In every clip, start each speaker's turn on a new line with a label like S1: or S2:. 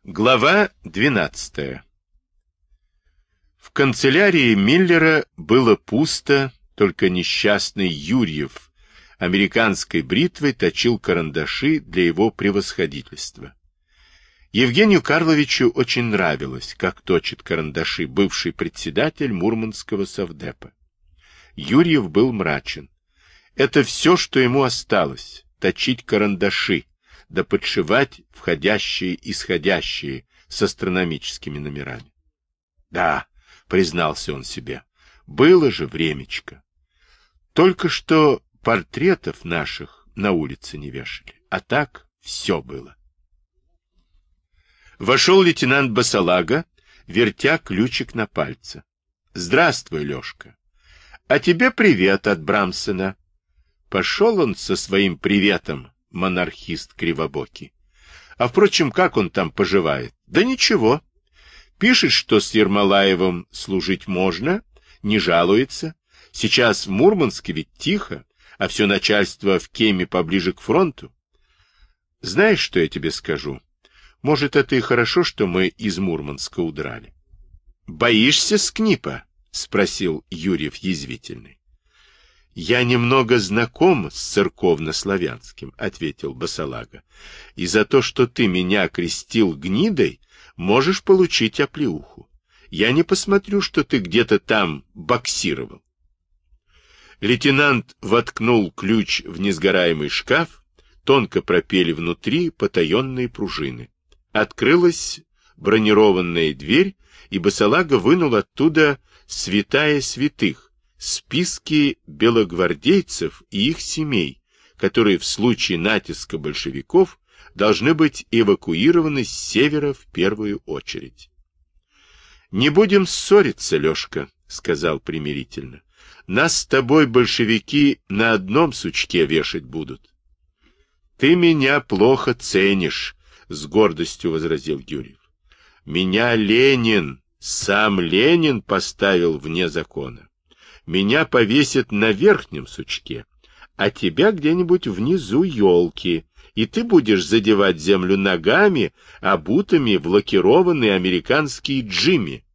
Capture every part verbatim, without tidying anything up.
S1: Глава двенадцатая. В канцелярии Миллера было пусто, только несчастный Юрьев американской бритвой точил карандаши для его превосходительства. Евгению Карловичу очень нравилось, как точит карандаши бывший председатель Мурманского совдепа. Юрьев был мрачен. Это все, что ему осталось — точить карандаши, да подшивать входящие и исходящие с астрономическими номерами. Да, признался он себе, было же времечко. Только что портретов наших на улице не вешали, а так все было. Вошел лейтенант Басалага, вертя ключик на пальце. — Здравствуй, Лешка. — А тебе привет от Брамсена. Пошел он со своим приветом, монархист кривобокий. А, впрочем, как он там поживает? Да ничего. Пишет, что с Ермолаевым служить можно, не жалуется. Сейчас в Мурманске ведь тихо, а все начальство в Кеме поближе к фронту. Знаешь, что я тебе скажу? Может, это и хорошо, что мы из Мурманска удрали. — Боишься Скнипа? — спросил Юрьев язвительный. — Я немного знаком с церковно-славянским, — ответил Басалага, — и за то, что ты меня окрестил гнидой, можешь получить оплеуху. Я не посмотрю, что ты где-то там боксировал. Лейтенант воткнул ключ в несгораемый шкаф, тонко пропели внутри потаенные пружины. Открылась бронированная дверь, и Басалага вынул оттуда святая святых, списки белогвардейцев и их семей, которые в случае натиска большевиков должны быть эвакуированы с севера в первую очередь. — Не будем ссориться, Лешка, — сказал примирительно. — Нас с тобой большевики на одном сучке вешать будут. — Ты меня плохо ценишь, — с гордостью возразил Юрьев. — Меня Ленин, сам Ленин поставил вне закона. Меня повесят на верхнем сучке, а тебя где-нибудь внизу елки, и ты будешь задевать землю ногами, обутыми в лакированные американские джимми.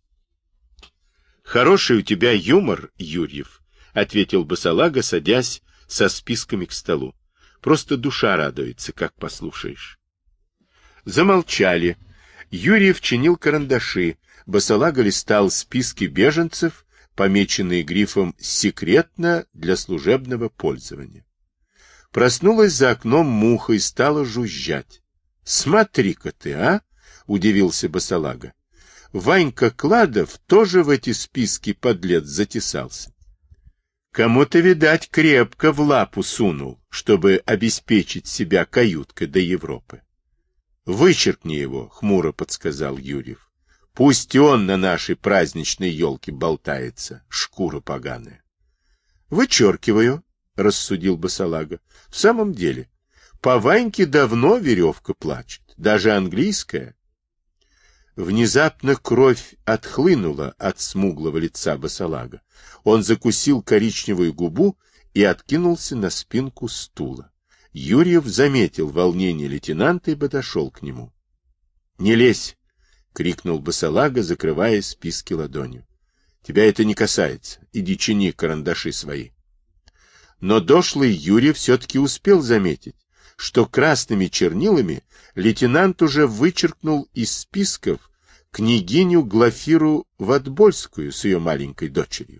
S1: — Хороший у тебя юмор, Юрьев, — ответил Басалага, садясь со списками к столу. — Просто душа радуется, как послушаешь. Замолчали. Юрьев чинил карандаши, Басалага листал списки беженцев, помеченные грифом «Секретно для служебного пользования». Проснулась за окном муха и стала жужжать. — Смотри-ка ты, а! — удивился Басалага. Ванька Кладов тоже в эти списки, подлец, затесался. Кому-то, видать, крепко в лапу сунул, чтобы обеспечить себя каюткой до Европы. — Вычеркни его, — хмуро подсказал Юрьев. — Пусть он на нашей праздничной елке болтается, шкура поганая. — Вычеркиваю, — рассудил Басалага. — В самом деле, по Ваньке давно веревка плачет, даже английская. Внезапно кровь отхлынула от смуглого лица Басалага. Он закусил коричневую губу и откинулся на спинку стула. Юрьев заметил волнение лейтенанта и подошел к нему. — Не лезь! — крикнул Басалага, закрывая списки ладонью. — Тебя это не касается. Иди чини карандаши свои. Но дошлый Юрьев все-таки успел заметить, что красными чернилами лейтенант уже вычеркнул из списков княгиню Глафиру Ватбольскую с ее маленькой дочерью.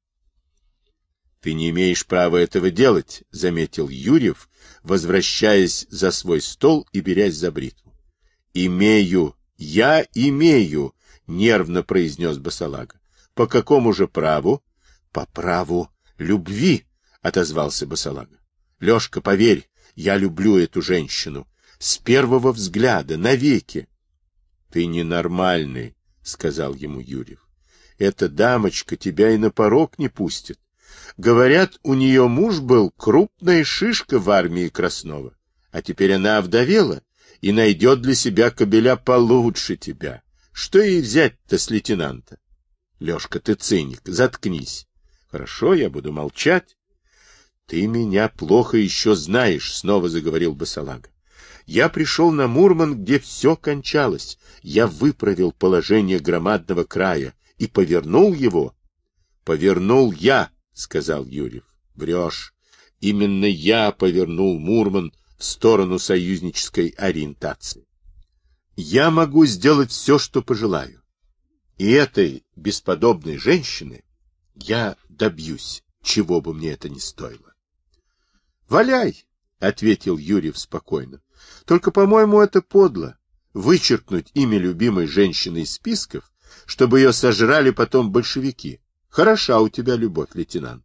S1: — Ты не имеешь права этого делать, — заметил Юрьев, возвращаясь за свой стол и берясь за бритву. — Имею, я имею, — нервно произнес Басалага. — По какому же праву? — По праву любви, — отозвался Басалага. — Лешка, поверь, я люблю эту женщину. С первого взгляда, навеки. — Ты ненормальный, — сказал ему Юрьев. — Эта дамочка тебя и на порог не пустит. Говорят, у нее муж был крупная шишка в армии Краснова, а теперь она овдовела и найдет для себя кобеля получше тебя. Что ей взять-то с лейтенанта? Лешка, ты циник, заткнись. Хорошо, я буду молчать. Ты меня плохо еще знаешь, снова заговорил Басалага. Я пришел на Мурман, где все кончалось. Я выправил положение громадного края и повернул его. Повернул я, сказал Юрьев. Врешь. Именно я повернул Мурман в сторону союзнической ориентации. Я могу сделать все, что пожелаю. И этой бесподобной женщины я добьюсь, чего бы мне это ни стоило. Валяй, ответил Юрьев спокойно. Только, по-моему, это подло. Вычеркнуть имя любимой женщины из списков, чтобы ее сожрали потом большевики. Хороша у тебя любовь, лейтенант.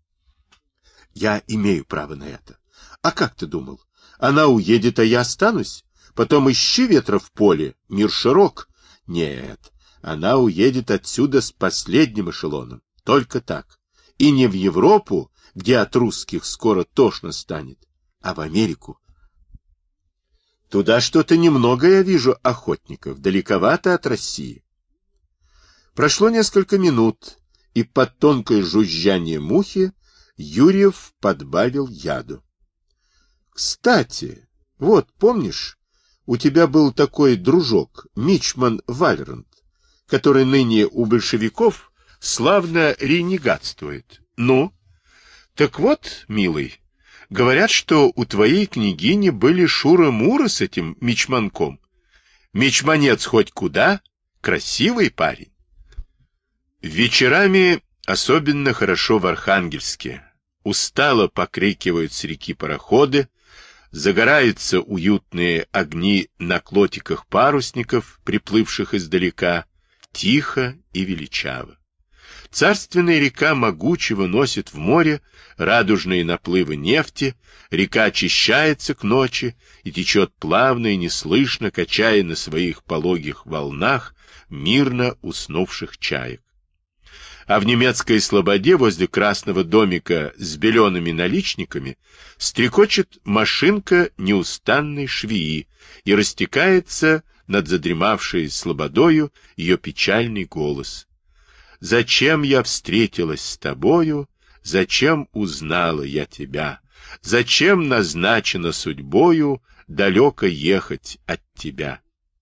S1: Я имею право на это. А как ты думал? Она уедет, а я останусь? Потом ищи ветра в поле, мир широк. Нет, она уедет отсюда с последним эшелоном. Только так. И не в Европу, где от русских скоро тошно станет, а в Америку. Туда что-то немного, я вижу, охотников, далековато от России. Прошло несколько минут, и под тонкое жужжание мухи Юрьев подбавил яду. Кстати, вот, помнишь, у тебя был такой дружок, Мичман Вальрант, который ныне у большевиков славно ренегатствует. Ну? Так вот, милый, говорят, что у твоей княгини были шура-муры с этим мичманком. Мичманец хоть куда, красивый парень. Вечерами особенно хорошо в Архангельске. Устало покрикивают с реки пароходы, загораются уютные огни на клотиках парусников, приплывших издалека, тихо и величаво. Царственная река могучего носит в море радужные наплывы нефти, река очищается к ночи и течет плавно и неслышно, качая на своих пологих волнах мирно уснувших чаек. А в немецкой слободе возле красного домика с белеными наличниками стрекочет машинка неустанной швеи и растекается над задремавшей слободою ее печальный голос. Зачем я встретилась с тобою, зачем узнала я тебя, зачем назначена судьбою далеко ехать от тебя?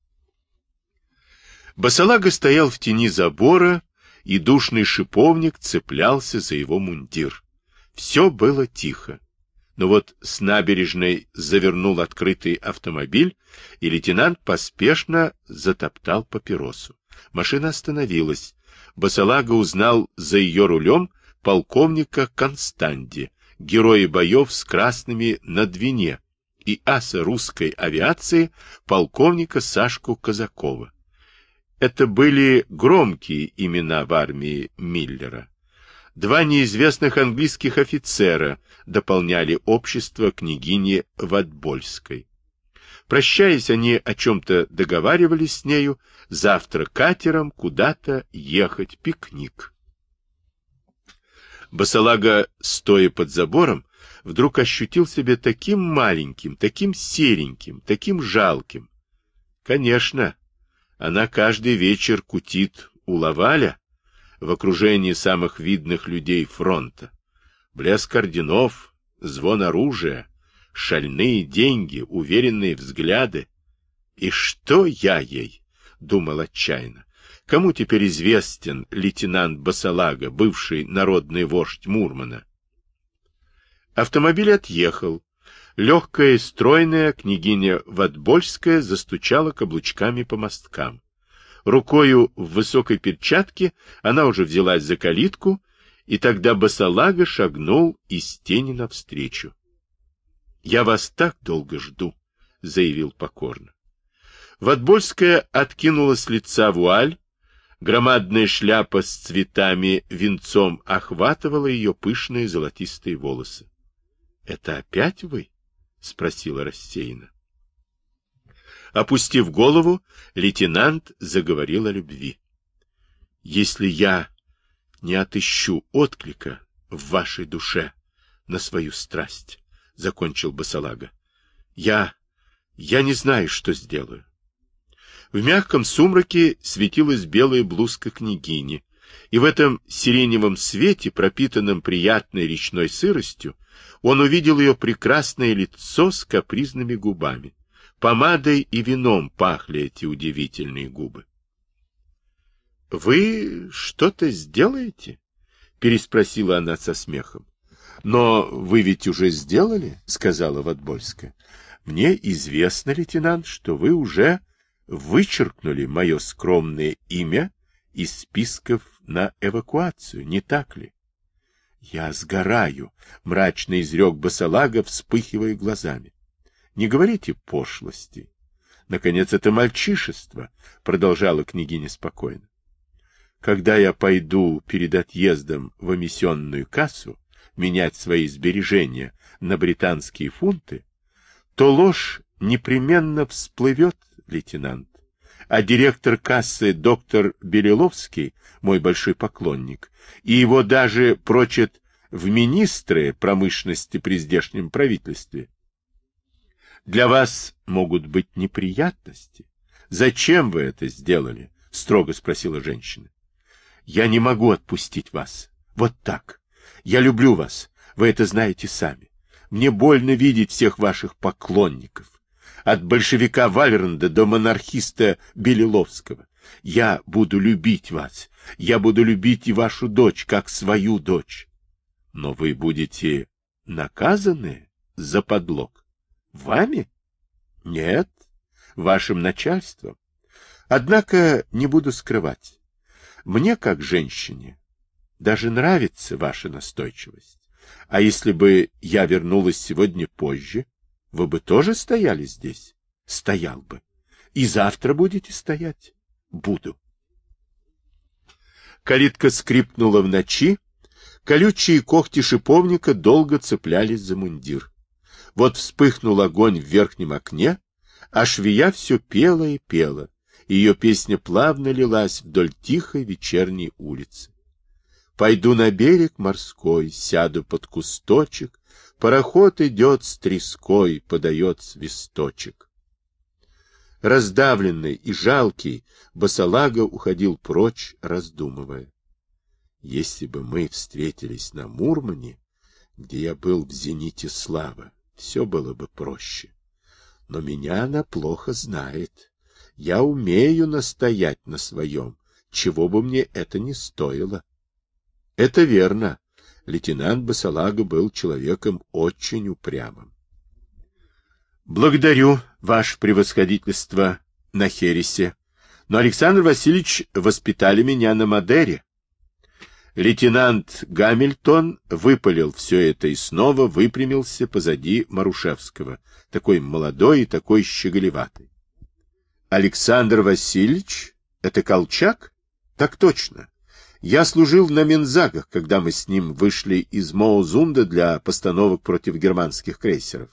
S1: Босолага стоял в тени забора, и душный шиповник цеплялся за его мундир. Все было тихо. Но вот с набережной завернул открытый автомобиль, и лейтенант поспешно затоптал папиросу. Машина остановилась. Босолага узнал за ее рулем полковника Констанди, героя боев с красными на Двине, и аса русской авиации полковника Сашку Казакова. Это были громкие имена в армии Миллера. Два неизвестных английских офицера дополняли общество княгини Ватбольской. Прощаясь, они о чем-то договаривались с нею, завтра катером куда-то ехать, пикник. Босолага, стоя под забором, вдруг ощутил себя таким маленьким, таким сереньким, таким жалким. Конечно, она каждый вечер кутит у Лаваля в окружении самых видных людей фронта. Блеск орденов, звон оружия, шальные деньги, уверенные взгляды. И что я ей? — думал отчаянно. Кому теперь известен лейтенант Босолага, бывший народный вождь Мурмана? Автомобиль отъехал. Легкая и стройная княгиня Ватбольская застучала каблучками по мосткам. Рукою в высокой перчатке она уже взялась за калитку, и тогда Босолага шагнул из тени навстречу. — Я вас так долго жду, — заявил покорно. Ватбольская откинула с лица вуаль, громадная шляпа с цветами венцом охватывала ее пышные золотистые волосы. — Это опять вы? — спросила рассеянно. Опустив голову, лейтенант заговорил о любви. — Если я не отыщу отклика в вашей душе на свою страсть, — закончил Босолага, — я... я не знаю, что сделаю. В мягком сумраке светилась белая блузка княгини, и в этом сиреневом свете, пропитанном приятной речной сыростью, он увидел ее прекрасное лицо с капризными губами. Помадой и вином пахли эти удивительные губы. — Вы что-то сделаете? — переспросила она со смехом. — Но вы ведь уже сделали, — сказала Ватбольская. — Мне известно, лейтенант, что вы уже вычеркнули мое скромное имя из списков на эвакуацию, не так ли? — Я сгораю, — мрачно изрек Басалага, вспыхивая глазами. — Не говорите пошлости. Наконец, это мальчишество, — продолжала княгиня спокойно. Когда я пойду перед отъездом в эмиссионную кассу менять свои сбережения на британские фунты, то ложь непременно всплывет, лейтенант. А директор кассы доктор Белиловский, мой большой поклонник, и его даже прочат в министры промышленности при здешнем правительстве. Для вас могут быть неприятности. Зачем вы это сделали? — строго спросила женщина. Я не могу отпустить вас. Вот так. Я люблю вас. Вы это знаете сами. Мне больно видеть всех ваших поклонников. От большевика Вальранда до монархиста Белиловского. Я буду любить вас. Я буду любить и вашу дочь, как свою дочь. Но вы будете наказаны за подлог. Вами? Нет, вашим начальством. Однако не буду скрывать. Мне, как женщине, даже нравится ваша настойчивость. А если бы я вернулась сегодня позже, вы бы тоже стояли здесь? Стоял бы. И завтра будете стоять? Буду. Калитка скрипнула в ночи. Колючие когти шиповника долго цеплялись за мундир. Вот вспыхнул огонь в верхнем окне, а швея все пела и пела. Ее песня плавно лилась вдоль тихой вечерней улицы. Пойду на берег морской, сяду под кусточек, пароход идет с треской, подает свисточек. Раздавленный и жалкий, Басалага уходил прочь, раздумывая. Если бы мы встретились на Мурмане, где я был в зените славы, все было бы проще. Но меня она плохо знает. Я умею настоять на своем, чего бы мне это ни стоило. Это верно. Лейтенант Басалага был человеком очень упрямым. Благодарю, ваше превосходительство, на Хересе, но Александр Васильевич воспитали меня на Мадере. Лейтенант Гамильтон выпалил все это и снова выпрямился позади Марушевского, такой молодой и такой щеголеватый. Александр Васильевич? Это Колчак? Так точно. Я служил на Мензагах, когда мы с ним вышли из Моозунда для постановок против германских крейсеров.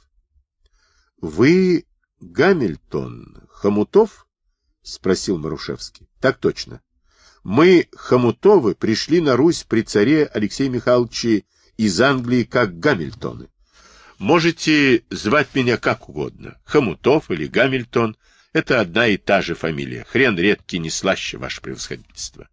S1: Вы Гамильтон, Хомутов? Спросил Марушевский. Так точно. Мы, Хомутовы, пришли на Русь при царе Алексее Михайловиче из Англии как Гамильтоны. Можете звать меня как угодно. Хомутов или Гамильтон. Это одна и та же фамилия. Хрен редкий не слаще, ваше превосходительство.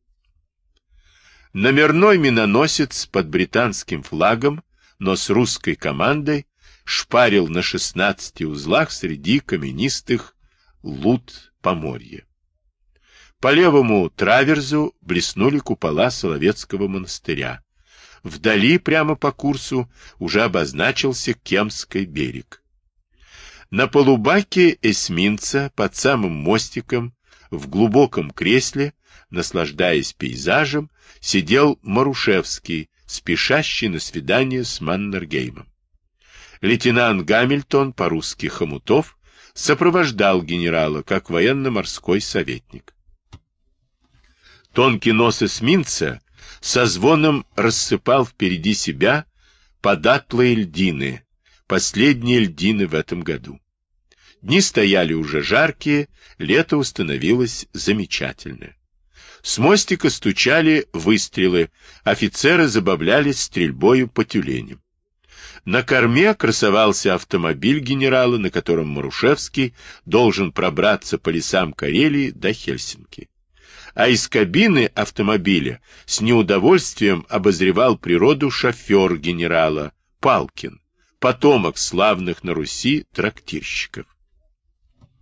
S1: Номерной миноносец под британским флагом, но с русской командой, шпарил на шестнадцати узлах среди каменистых луд Поморья. По левому траверзу блеснули купола Соловецкого монастыря. Вдали, прямо по курсу, уже обозначился Кемский берег. На полубаке эсминца под самым мостиком, в глубоком кресле, наслаждаясь пейзажем, сидел Марушевский, спешащий на свидание с Маннергеймом. Лейтенант Гамильтон, по-русски Хомутов, сопровождал генерала как военно-морской советник. Тонкий нос эсминца со звоном рассыпал впереди себя податлые льдины, последние льдины в этом году. Дни стояли уже жаркие, лето установилось замечательное. С мостика стучали выстрелы, офицеры забавлялись стрельбою по тюленям. На корме красовался автомобиль генерала, на котором Марушевский должен пробраться по лесам Карелии до Хельсинки. А из кабины автомобиля с неудовольствием обозревал природу шофер генерала Палкин, потомок славных на Руси трактирщиков.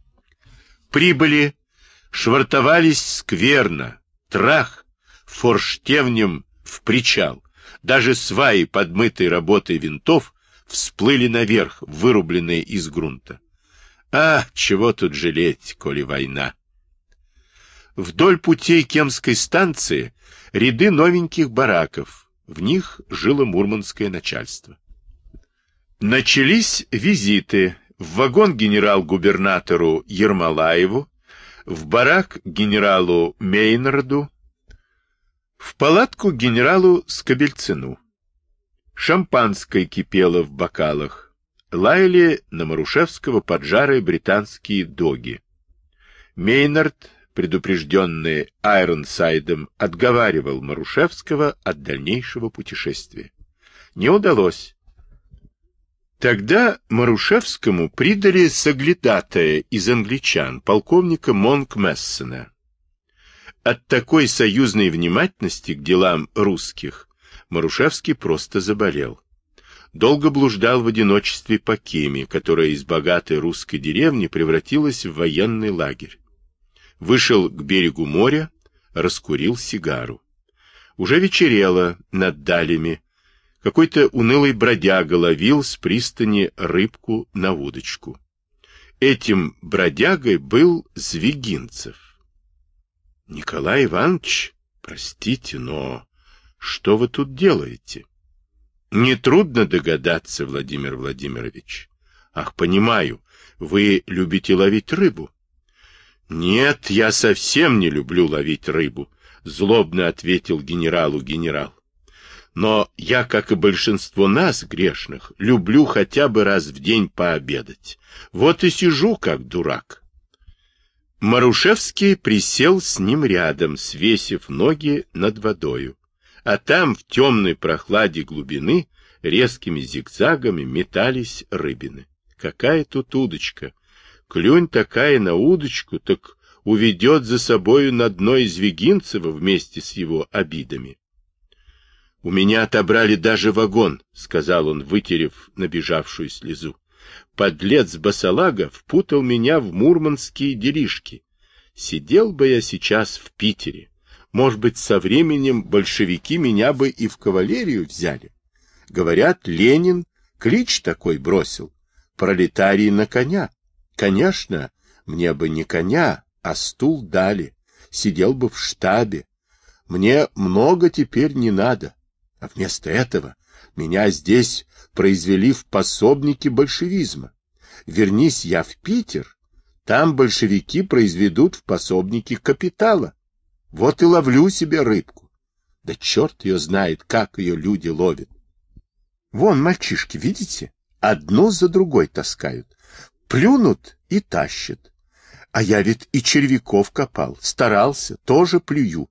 S1: Прибыли, швартовались скверно, трах, форштевнем в причал. Даже сваи, подмытой работой винтов, всплыли наверх, вырубленные из грунта. А, чего тут жалеть, коли война? Вдоль путей Кемской станции ряды новеньких бараков. В них жило мурманское начальство. Начались визиты в вагон генерал-губернатору Ермолаеву, в барак генералу Мейнарду, в палатку генералу Скобельцину. Шампанское кипело в бокалах. Лаяли на Марушевского поджарые британские доги. Мейнард, предупрежденный Айронсайдом, отговаривал Марушевского от дальнейшего путешествия. Не удалось. Тогда Марушевскому придали соглядатая из англичан, полковника Монкмессена. От такой союзной внимательности к делам русских Марушевский просто заболел. Долго блуждал в одиночестве по Кеме, которая из богатой русской деревни превратилась в военный лагерь. Вышел к берегу моря, раскурил сигару. Уже вечерело над далями. Какой-то унылый бродяга ловил с пристани рыбку на удочку. Этим бродягой был Звягинцев. — Николай Иванович, простите, но что вы тут делаете? — Нетрудно догадаться, Владимир Владимирович. — Ах, понимаю, вы любите ловить рыбу. — Нет, я совсем не люблю ловить рыбу, — злобно ответил генералу генерал. Но я, как и большинство нас, грешных, люблю хотя бы раз в день пообедать. Вот и сижу, как дурак. Марушевский присел с ним рядом, свесив ноги над водою. А там, в темной прохладе глубины, резкими зигзагами метались рыбины. Какая тут удочка! Клюнь такая на удочку, так уведет за собою на дно Звягинцева вместе с его обидами. — У меня отобрали даже вагон, — сказал он, вытерев набежавшую слезу. Подлец Басалага впутал меня в мурманские делишки. Сидел бы я сейчас в Питере. Может быть, со временем большевики меня бы и в кавалерию взяли. Говорят, Ленин клич такой бросил. Пролетарий на коня. Конечно, мне бы не коня, а стул дали. Сидел бы в штабе. Мне много теперь не надо. А вместо этого меня здесь произвели в пособники большевизма. Вернись я в Питер, там большевики произведут в пособники капитала. Вот и ловлю себе рыбку. Да черт ее знает, как ее люди ловят. Вон мальчишки, видите, одну за другой таскают. Плюнут и тащат. А я ведь и червяков копал, старался, тоже плюю.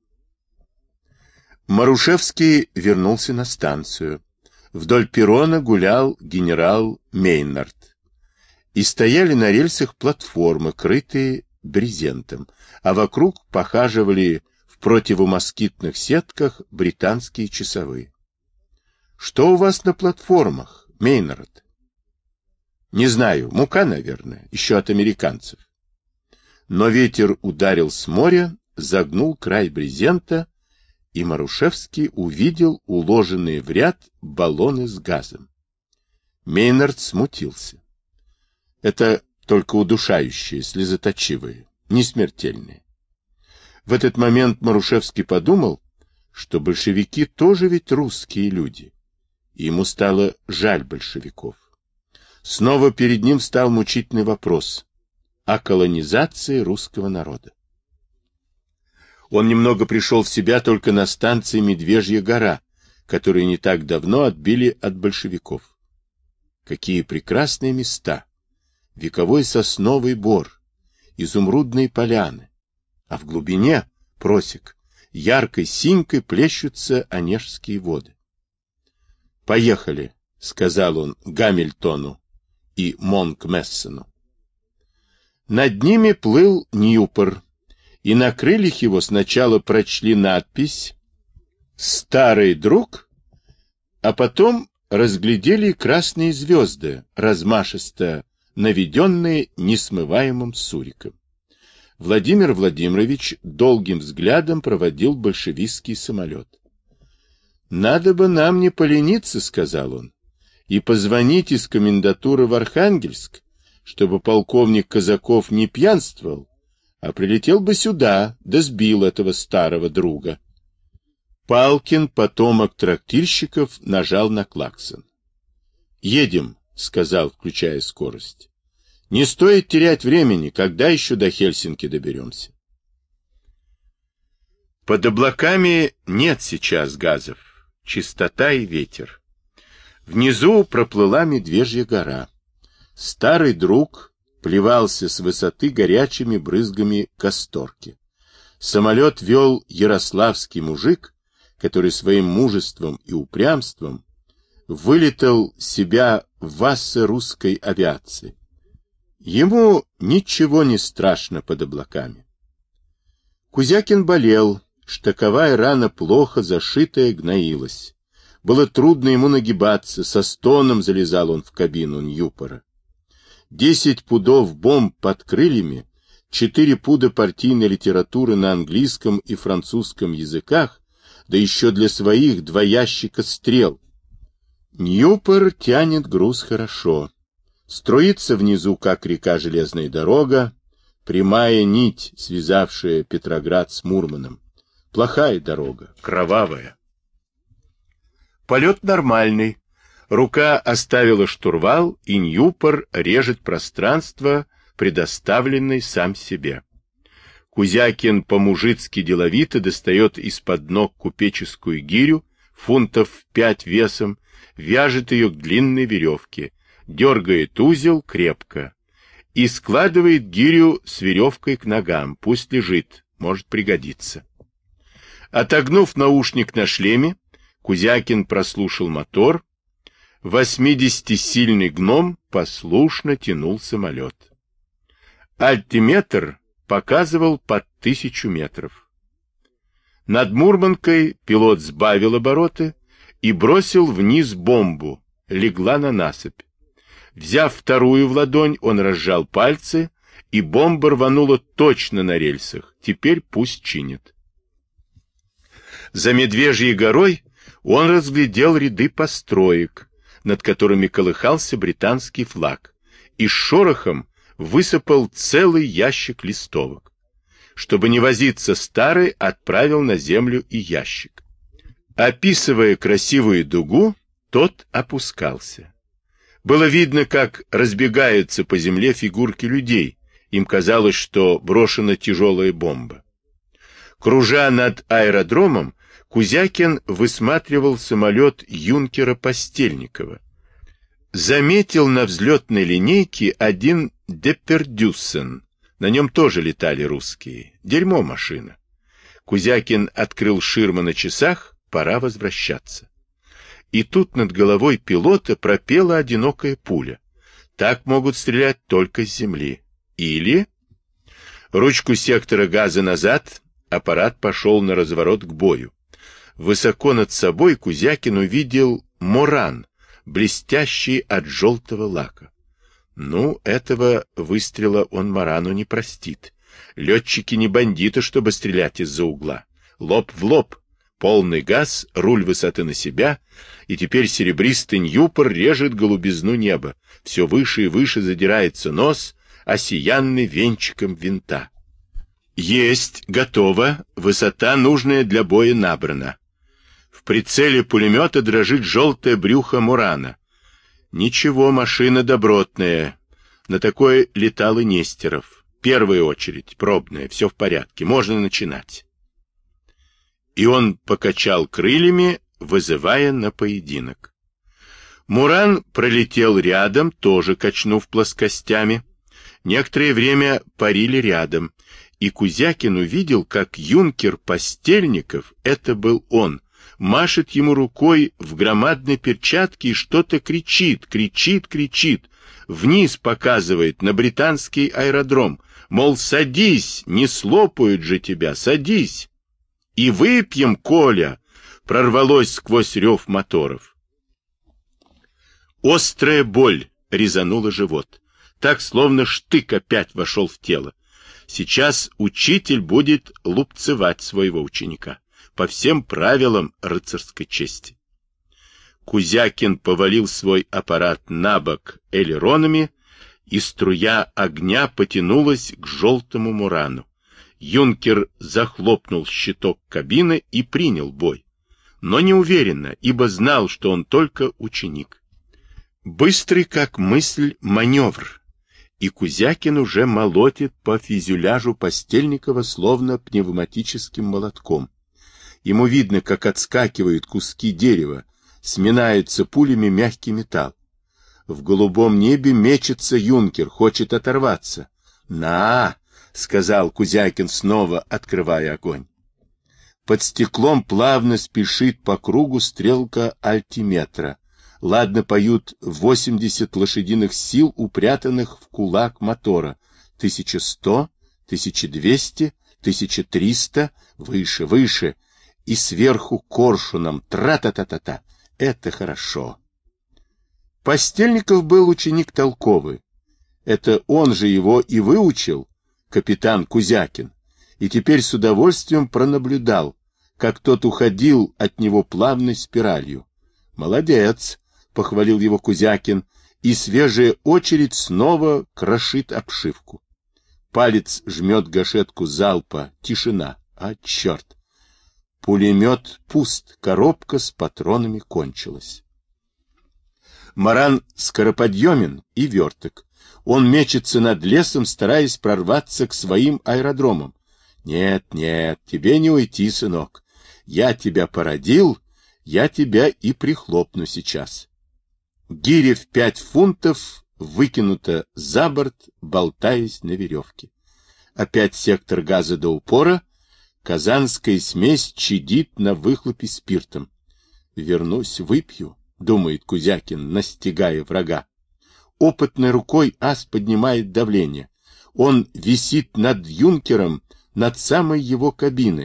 S1: Марушевский вернулся на станцию. Вдоль перрона гулял генерал Мейнард. И стояли на рельсах платформы, крытые брезентом, а вокруг похаживали в противомоскитных сетках британские часовые. — Что у вас на платформах, Мейнард? — Не знаю, мука, наверное, еще от американцев. Но ветер ударил с моря, загнул край брезента, и Марушевский увидел уложенные в ряд баллоны с газом. Мейнард смутился. Это только удушающие, слезоточивые, не смертельные. В этот момент Марушевский подумал, что большевики тоже ведь русские люди, и ему стало жаль большевиков. Снова перед ним стал мучительный вопрос о колонизации русского народа. Он немного пришел в себя только на станции Медвежья гора, которую не так давно отбили от большевиков. Какие прекрасные места! Вековой сосновый бор, изумрудные поляны, а в глубине, просек, яркой синькой плещутся Онежские воды. «Поехали», — сказал он Гамильтону и Монкмессену. Над ними плыл Ньюпор, и на крыльях его сначала прочли надпись «Старый друг», а потом разглядели красные звезды, размашисто наведенные несмываемым суриком. Владимир Владимирович долгим взглядом проводил большевистский самолет. «Надо бы нам не полениться», — сказал он, — «и позвонить из комендатуры в Архангельск, чтобы полковник Казаков не пьянствовал, а прилетел бы сюда, да сбил этого старого друга». Палкин, потомок трактирщиков, нажал на клаксон. «Едем», — сказал, включая скорость. «Не стоит терять времени, когда еще до Хельсинки доберемся». Под облаками нет сейчас газов, чистота и ветер. Внизу проплыла Медвежья гора. Старый друг плевался с высоты горячими брызгами касторки. Самолет вел ярославский мужик, который своим мужеством и упрямством вылетел себя в ассы русской авиации. Ему ничего не страшно под облаками. Кузякин болел, штыковая рана плохо зашитая гноилась. Было трудно ему нагибаться, со стоном залезал он в кабину Ньюпора. Десять пудов бомб под крыльями, четыре пуда партийной литературы на английском и французском языках, да еще для своих два ящика стрел. Ньюпор тянет груз хорошо. Струится внизу, как река железная дорога, прямая нить, связавшая Петроград с Мурманом. Плохая дорога, кровавая. Полет нормальный. Рука оставила штурвал, и Ньюпор режет пространство, предоставленное сам себе. Кузякин по-мужицки деловито достает из-под ног купеческую гирю, фунтов пять весом, вяжет ее к длинной веревке, дергает узел крепко и складывает гирю с веревкой к ногам, пусть лежит, может пригодиться. Отогнув наушник на шлеме, Кузякин прослушал мотор. Восьмидесятисильный гном послушно тянул самолет. Альтиметр показывал под тысячу метров. Над Мурманкой пилот сбавил обороты и бросил вниз бомбу, легла на насыпь. Взяв вторую в ладонь, он разжал пальцы, и бомба рванула точно на рельсах. Теперь пусть чинит. За Медвежьей горой он разглядел ряды построек, над которыми колыхался британский флаг, и с шорохом высыпал целый ящик листовок. Чтобы не возиться, старый отправил на землю и ящик. Описывая красивую дугу, тот опускался. Было видно, как разбегаются по земле фигурки людей. Им казалось, что брошена тяжелая бомба. Кружа над аэродромом, Кузякин высматривал самолет юнкера Постельникова. Заметил на взлетной линейке один Депердюссен. На нем тоже летали русские. Дерьмо машина. Кузякин открыл ширмы на часах, пора возвращаться. И тут над головой пилота пропела одинокая пуля. Так могут стрелять только с земли. Или... Ручку сектора газа назад, аппарат пошел на разворот к бою. Высоко над собой Кузякин увидел Моран, блестящий от желтого лака. Ну, этого выстрела он Морану не простит. Летчики не бандиты, чтобы стрелять из-за угла. Лоб в лоб, полный газ, руль высоты на себя, и теперь серебристый Ньюпор режет голубизну неба. Все выше и выше задирается нос, осиянный венчиком винта. Есть, готово, высота, нужная для боя, набрана. В прицеле пулемета дрожит желтое брюхо Мурана. Ничего, машина добротная. На такой летал и Нестеров. Первая очередь, пробная, все в порядке, можно начинать. И он покачал крыльями, вызывая на поединок. Муран пролетел рядом, тоже качнув плоскостями. Некоторое время парили рядом, и Кузякин увидел, как юнкер Постельников, это был он, машет ему рукой в громадной перчатке и что-то кричит, кричит, кричит. Вниз показывает на британский аэродром, мол, садись, не слопают же тебя, садись. И выпьем, Коля, прорвалось сквозь рев моторов. Острая боль резанула живот, так словно штык опять вошел в тело. Сейчас учитель будет лупцевать своего ученика по всем правилам рыцарской чести. Кузякин повалил свой аппарат на бок элеронами, и струя огня потянулась к желтому мурану. Юнкер захлопнул щиток кабины и принял бой, но неуверенно, ибо знал, что он только ученик. Быстрый, как мысль, маневр, и Кузякин уже молотит по фюзеляжу Постельникова словно пневматическим молотком. Ему видно, как отскакивают куски дерева, сминается пулями мягкий металл. В голубом небе мечется юнкер, хочет оторваться. «На!» — сказал Кузякин, снова открывая огонь. Под стеклом плавно спешит по кругу стрелка альтиметра. Ладно поют восемьдесят лошадиных сил, упрятанных в кулак мотора. Тысяча сто, тысяча двести, тысяча триста, выше, выше. И сверху коршуном тра-та-та-та-та. Это хорошо. Постельников был ученик толковый. Это он же его и выучил, капитан Кузякин, и теперь с удовольствием пронаблюдал, как тот уходил от него плавной спиралью. «Молодец!» — похвалил его Кузякин, и свежая очередь снова крошит обшивку. Палец жмет гашетку залпа. Тишина. А, черт! Пулемет пуст, коробка с патронами кончилась. Маран скороподъемен и верток. Он мечется над лесом, стараясь прорваться к своим аэродромам. Нет, нет, тебе не уйти, сынок. Я тебя породил, я тебя и прихлопну сейчас. Гиря в пять фунтов выкинута за борт, болтаясь на веревке. Опять сектор газа до упора. Казанская смесь чадит на выхлопе спиртом. Вернусь, выпью, думает Кузякин, настигая врага. Опытной рукой ас поднимает давление. Он висит над юнкером, над самой его кабиной.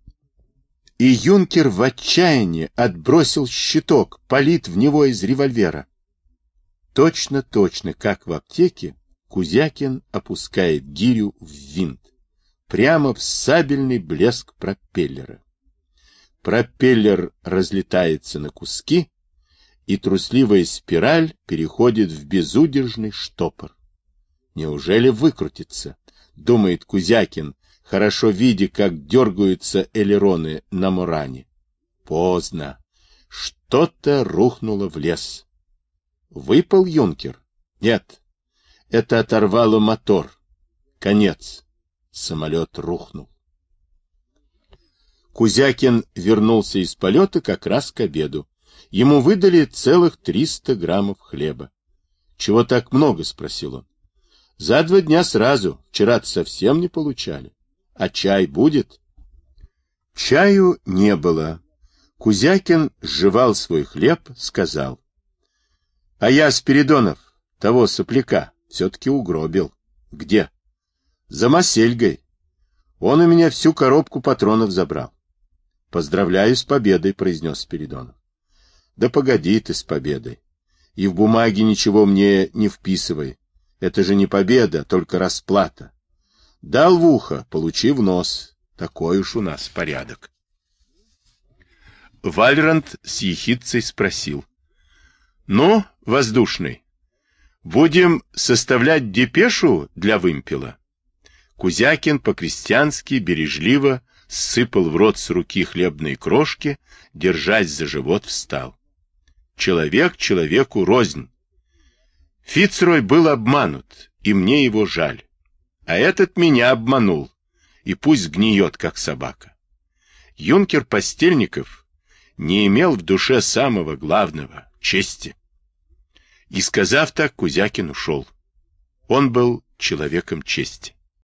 S1: И юнкер в отчаянии отбросил щиток, палит в него из револьвера. Точно-точно, как в аптеке, Кузякин опускает гирю в винт, прямо в сабельный блеск пропеллера. Пропеллер разлетается на куски, и трусливая спираль переходит в безудержный штопор. Неужели выкрутится, думает Кузякин, хорошо видя, как дергаются элероны на муране. Поздно. Что-то рухнуло в лес. Выпал юнкер? Нет. Это оторвало мотор. Конец. Самолет рухнул. Кузякин вернулся из полета как раз к обеду. Ему выдали целых триста граммов хлеба. — Чего так много? — спросил он. — За два дня сразу. Вчера-то совсем не получали. А чай будет? Чаю не было. Кузякин сживал свой хлеб, сказал. — А я Спиридонов, того сопляка, все-таки угробил. — Где? — За Масельгой. Он у меня всю коробку патронов забрал. — Поздравляю с победой, — произнес Спиридонов. — Да погоди ты с победой. И в бумаге ничего мне не вписывай. Это же не победа, только расплата. Дал в ухо, получи в нос. Такой уж у нас порядок. Вальрант с ехидцей спросил. — Ну, воздушный, будем составлять депешу для вымпела? Кузякин по-крестьянски бережливо сыпал в рот с руки хлебные крошки, держась за живот, встал. Человек человеку рознь. Фицрой был обманут, и мне его жаль. А этот меня обманул, и пусть гниет, как собака. Юнкер Постельников не имел в душе самого главного — чести. И, сказав так, Кузякин ушел. Он был человеком чести.